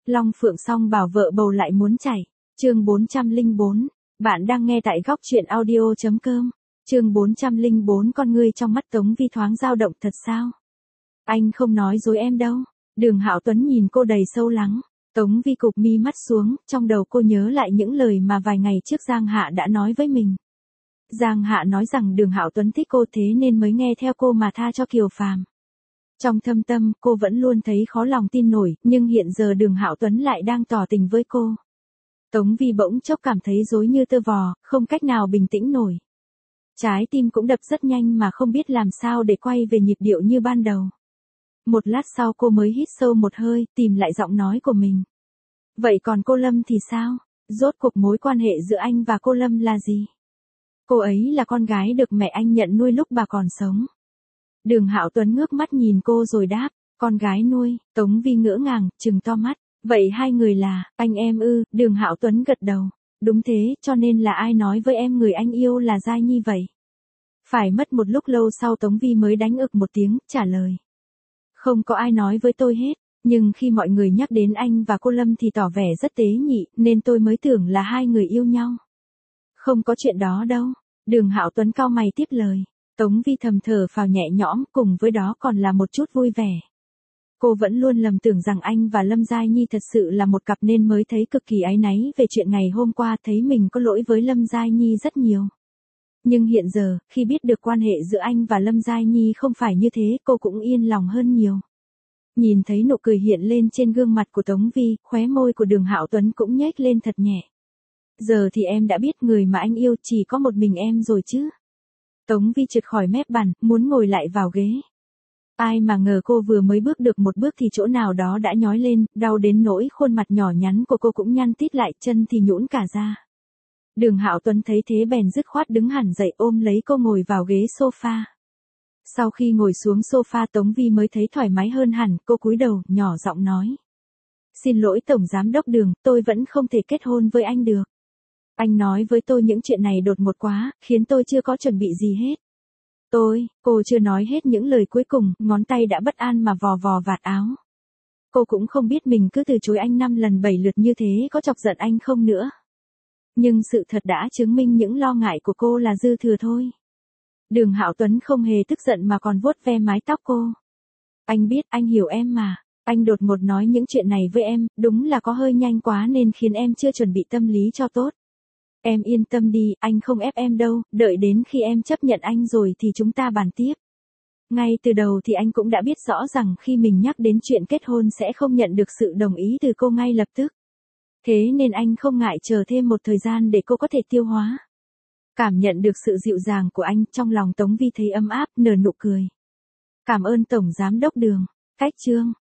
Long Phượng song bảo vợ bầu lại muốn chảy. Chương 404. Bạn đang nghe tại góc truyện audio.com. Chương 404. Con ngươi trong mắt Tống Vi thoáng dao động. Thật sao? Anh không nói dối em đâu. Đường Hạo Tuấn nhìn cô đầy sâu lắng. Tống Vi cụp mi mắt xuống, trong đầu cô nhớ lại những lời mà vài ngày trước Giang Hạ đã nói với mình. Giang Hạ nói rằng Đường Hạo Tuấn thích cô thế nên mới nghe theo cô mà tha cho Kiều Phàm. Trong thâm tâm, cô vẫn luôn thấy khó lòng tin nổi, nhưng hiện giờ Đường Hạo Tuấn lại đang tỏ tình với cô. Tống Vi bỗng chốc cảm thấy rối như tơ vò, không cách nào bình tĩnh nổi. Trái tim cũng đập rất nhanh mà không biết làm sao để quay về nhịp điệu như ban đầu. Một lát sau cô mới hít sâu một hơi, tìm lại giọng nói của mình. Vậy còn cô Lâm thì sao? Rốt cuộc mối quan hệ giữa anh và cô Lâm là gì? Cô ấy là con gái được mẹ anh nhận nuôi lúc bà còn sống. Đường Hạo Tuấn ngước mắt nhìn cô rồi đáp, con gái nuôi. Tống Vi ngỡ ngàng, trừng to mắt. Vậy hai người là, anh em ư? Đường Hạo Tuấn gật đầu. Đúng thế, cho nên là ai nói với em người anh yêu là Giai Nhi vậy? Phải mất một lúc lâu sau Tống Vi mới đánh ực một tiếng, trả lời. Không có ai nói với tôi hết, nhưng khi mọi người nhắc đến anh và cô Lâm thì tỏ vẻ rất tế nhị, nên tôi mới tưởng là hai người yêu nhau. Không có chuyện đó đâu. Đường Hạo Tuấn cau mày tiếp lời. Tống Vi thầm thở phào nhẹ nhõm, cùng với đó còn là một chút vui vẻ. Cô vẫn luôn lầm tưởng rằng anh và Lâm Giai Nhi thật sự là một cặp nên mới thấy cực kỳ áy náy về chuyện ngày hôm qua, thấy mình có lỗi với Lâm Giai Nhi rất nhiều. Nhưng hiện giờ, khi biết được quan hệ giữa anh và Lâm Giai Nhi không phải như thế, cô cũng yên lòng hơn nhiều. Nhìn thấy nụ cười hiện lên trên gương mặt của Tống Vi, khóe môi của Đường Hạo Tuấn cũng nhếch lên thật nhẹ. Giờ thì em đã biết người mà anh yêu chỉ có một mình em rồi chứ. Tống Vi trượt khỏi mép bàn, muốn ngồi lại vào ghế. Ai mà ngờ cô vừa mới bước được một bước thì chỗ nào đó đã nhói lên, đau đến nỗi khuôn mặt nhỏ nhắn của cô cũng nhăn tít lại, chân thì nhũn cả ra. Đường Hạo Tuấn thấy thế bèn dứt khoát đứng hẳn dậy ôm lấy cô ngồi vào ghế sofa. Sau khi ngồi xuống sofa Tống Vi mới thấy thoải mái hơn hẳn, cô cúi đầu, nhỏ giọng nói. Xin lỗi Tổng Giám đốc Đường, tôi vẫn không thể kết hôn với anh được. Anh nói với tôi những chuyện này đột ngột quá, khiến tôi chưa có chuẩn bị gì hết. Cô chưa nói hết những lời cuối cùng, ngón tay đã bất an mà vò vò vạt áo. Cô cũng không biết mình cứ từ chối anh 5 lần 7 lượt như thế có chọc giận anh không nữa. Nhưng sự thật đã chứng minh những lo ngại của cô là dư thừa thôi. Đường Hạo Tuấn không hề tức giận mà còn vuốt ve mái tóc cô. Anh biết, anh hiểu em mà. Anh đột ngột nói những chuyện này với em, đúng là có hơi nhanh quá nên khiến em chưa chuẩn bị tâm lý cho tốt. Em yên tâm đi, anh không ép em đâu, đợi đến khi em chấp nhận anh rồi thì chúng ta bàn tiếp. Ngay từ đầu thì anh cũng đã biết rõ rằng khi mình nhắc đến chuyện kết hôn sẽ không nhận được sự đồng ý từ cô ngay lập tức. Thế nên anh không ngại chờ thêm một thời gian để cô có thể tiêu hóa. Cảm nhận được sự dịu dàng của anh, trong lòng Tống Vi thấy ấm áp, nở nụ cười. Cảm ơn Tổng Giám đốc Đường. Cách chương.